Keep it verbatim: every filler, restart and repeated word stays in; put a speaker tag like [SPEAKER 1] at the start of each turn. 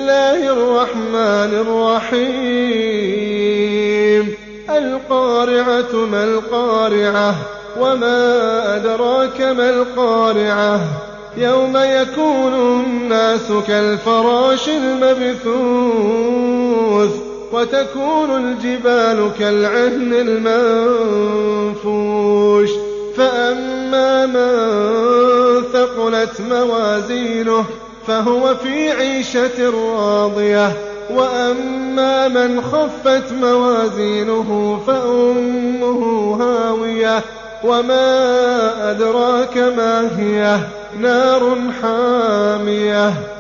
[SPEAKER 1] الله الرحمن الرحيم القارعة ما القارعة وما أدراك ما القارعة يوم يكون الناس كالفراش المبثوث وتكون الجبال كالعهن المنفوش فأما من ثقلت موازينه فهو في عيشة راضية وأما من خفت موازينه فأمه هاوية وما أدراك ما هي نار حامية